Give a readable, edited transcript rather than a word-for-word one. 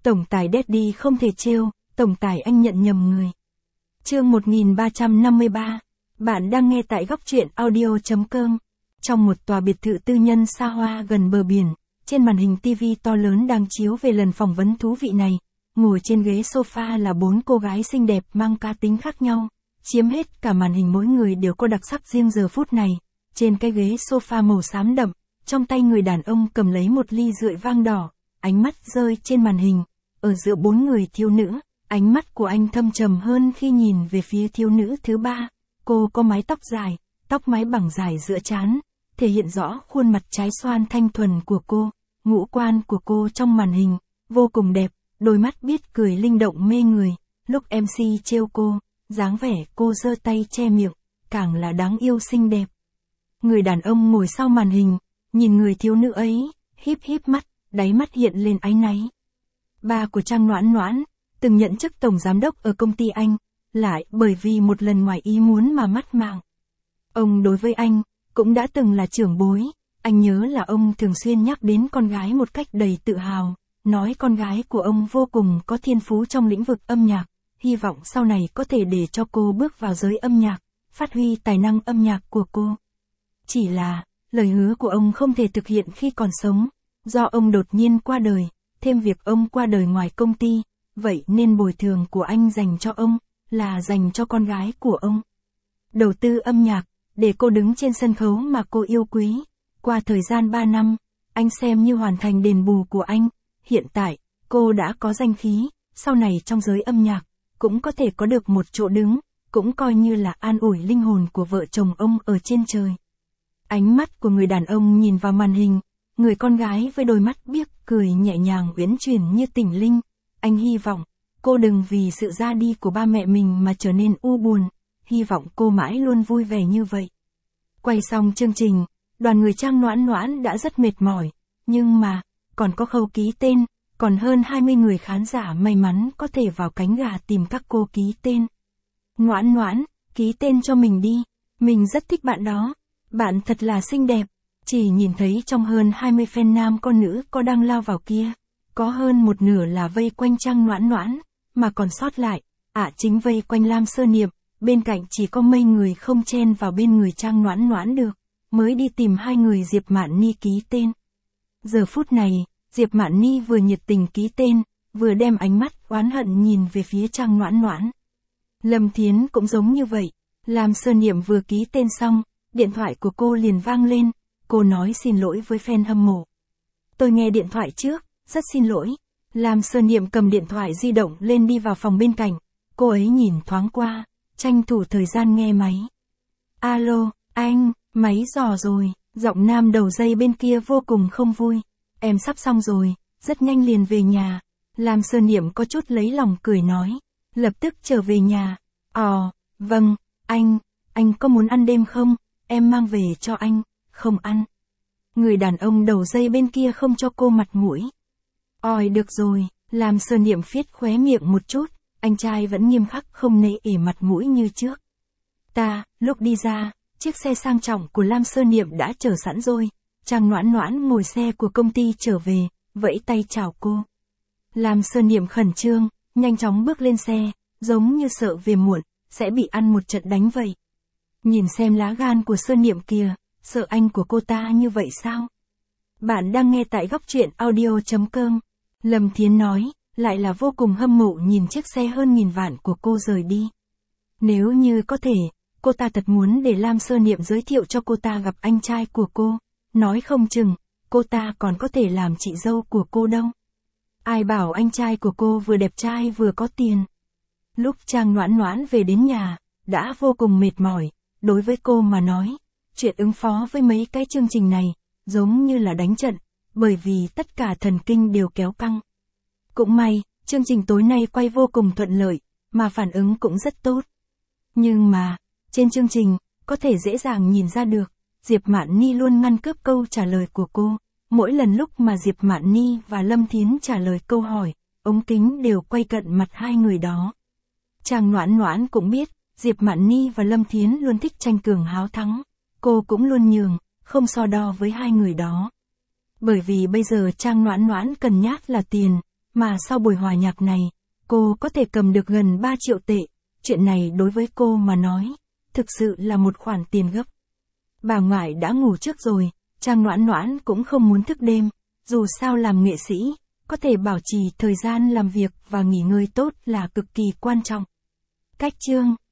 Tổng tài Daddy không thể trêu, tổng tài anh nhận nhầm người. Chương 1353. Bạn đang nghe tại góc truyện audio.com. Trong một tòa biệt thự tư nhân xa hoa gần bờ biển, trên màn hình TV to lớn đang chiếu về lần phỏng vấn thú vị này. Ngồi trên ghế sofa là 4 cô gái xinh đẹp mang cá tính khác nhau, chiếm hết cả màn hình, mỗi người đều có đặc sắc riêng giờ phút này. Trên cái ghế sofa màu xám đậm, trong tay người đàn ông cầm lấy một ly rượu vang đỏ, ánh mắt rơi trên màn hình. Ở giữa 4 người thiếu nữ, ánh mắt của anh thâm trầm hơn khi nhìn về phía thiếu nữ thứ ba. Cô có mái tóc dài, tóc mái bằng dài giữa trán, thể hiện rõ khuôn mặt trái xoan thanh thuần của cô. Ngũ quan của cô trong màn hình vô cùng đẹp, đôi mắt biết cười linh động mê người. Lúc MC trêu cô, dáng vẻ cô giơ tay che miệng, càng là đáng yêu xinh đẹp. Người đàn ông ngồi sau màn hình, nhìn người thiếu nữ ấy, híp híp mắt, đáy mắt hiện lên áy náy. Ba của Trang Noãn Noãn, từng nhận chức tổng giám đốc ở công ty anh, lại bởi vì một lần ngoài ý muốn mà mất mạng. Ông đối với anh, cũng đã từng là trưởng bối, anh nhớ là ông thường xuyên nhắc đến con gái một cách đầy tự hào, nói con gái của ông vô cùng có thiên phú trong lĩnh vực âm nhạc, hy vọng sau này có thể để cho cô bước vào giới âm nhạc, phát huy tài năng âm nhạc của cô. Chỉ là, lời hứa của ông không thể thực hiện khi còn sống, do ông đột nhiên qua đời, thêm việc ông qua đời ngoài công ty, vậy nên bồi thường của anh dành cho ông, là dành cho con gái của ông. Đầu tư âm nhạc, để cô đứng trên sân khấu mà cô yêu quý. Qua thời gian 3 năm, anh xem như hoàn thành đền bù của anh. Hiện tại, cô đã có danh khí, sau này trong giới âm nhạc, cũng có thể có được một chỗ đứng, cũng coi như là an ủi linh hồn của vợ chồng ông ở trên trời. Ánh mắt của người đàn ông nhìn vào màn hình, người con gái với đôi mắt biếc cười nhẹ nhàng uyển chuyển như tỉnh linh. Anh hy vọng, cô đừng vì sự ra đi của ba mẹ mình mà trở nên u buồn, hy vọng cô mãi luôn vui vẻ như vậy. Quay xong chương trình, đoàn người Trang Noãn Noãn đã rất mệt mỏi, nhưng mà, còn có khâu ký tên, còn hơn 20 người khán giả may mắn có thể vào cánh gà tìm các cô ký tên. Noãn Noãn, ký tên cho mình đi, mình rất thích bạn đó, bạn thật là xinh đẹp. Chỉ nhìn thấy trong hơn 20 fan nam con nữ có đang lao vào kia, có hơn một nửa là vây quanh Trang Noãn Noãn, mà còn sót lại, chính vây quanh Lam Sơ Niệm, bên cạnh chỉ có mấy người không chen vào bên người Trang Noãn Noãn được, mới đi tìm hai người Diệp Mạn Ni ký tên. Giờ phút này, Diệp Mạn Ni vừa nhiệt tình ký tên, vừa đem ánh mắt oán hận nhìn về phía Trang Noãn Noãn. Lâm Thiến cũng giống như vậy, Lam Sơ Niệm vừa ký tên xong, điện thoại của cô liền vang lên, cô nói xin lỗi với fan hâm mộ. Tôi nghe điện thoại trước, rất xin lỗi. Lam Sơ Niệm cầm điện thoại di động lên đi vào phòng bên cạnh, cô ấy nhìn thoáng qua, tranh thủ thời gian nghe máy. Alo, anh, máy dò rồi, giọng nam đầu dây bên kia vô cùng không vui. Em sắp xong rồi, rất nhanh liền về nhà. Lam Sơ Niệm có chút lấy lòng cười nói, lập tức trở về nhà. Vâng, anh có muốn ăn đêm không? Em mang về cho anh. Không ăn. Người đàn ông đầu dây bên kia không cho cô mặt mũi. Được rồi, Lam Sơ Niệm phiết khóe miệng một chút, anh trai vẫn nghiêm khắc không nể ể mặt mũi như trước. Lúc đi ra, chiếc xe sang trọng của Lam Sơ Niệm đã chờ sẵn rồi. Trang Noãn Noãn ngồi xe của công ty trở về, vẫy tay chào cô. Lam Sơ Niệm khẩn trương, nhanh chóng bước lên xe, giống như sợ về muộn, sẽ bị ăn một trận đánh vậy. Nhìn xem lá gan của Sơ Niệm kìa, sợ anh của cô ta như vậy sao? Bạn đang nghe tại góc truyện audio.com. Lâm Thiến nói, lại là vô cùng hâm mộ nhìn chiếc xe hơn nghìn vạn của cô rời đi. Nếu như có thể, cô ta thật muốn để Lam Sơ Niệm giới thiệu cho cô ta gặp anh trai của cô, nói không chừng, cô ta còn có thể làm chị dâu của cô đâu. Ai bảo anh trai của cô vừa đẹp trai vừa có tiền. Lúc Trang Noãn Noãn về đến nhà, đã vô cùng mệt mỏi, đối với cô mà nói, chuyện ứng phó với mấy cái chương trình này, giống như là đánh trận, bởi vì tất cả thần kinh đều kéo căng. Cũng may, chương trình tối nay quay vô cùng thuận lợi, mà phản ứng cũng rất tốt. Nhưng mà, trên chương trình, có thể dễ dàng nhìn ra được, Diệp Mạn Ni luôn ngăn cướp câu trả lời của cô. Mỗi lần lúc mà Diệp Mạn Ni và Lâm Thiến trả lời câu hỏi, ống kính đều quay cận mặt hai người đó. Trang Noãn Noãn cũng biết, Diệp Mạn Ni và Lâm Thiến luôn thích tranh cường háo thắng. Cô cũng luôn nhường, không so đo với hai người đó. Bởi vì bây giờ Trang Noãn Noãn cần nhát là tiền, Mà sau buổi hòa nhạc này, cô có thể cầm được gần 3 triệu tệ. Chuyện này đối với cô mà nói, thực sự là một khoản tiền gấp. Bà ngoại đã ngủ trước rồi, Trang Noãn Noãn cũng không muốn thức đêm, dù sao làm nghệ sĩ, có thể bảo trì thời gian làm việc và nghỉ ngơi tốt là cực kỳ quan trọng. Cách chương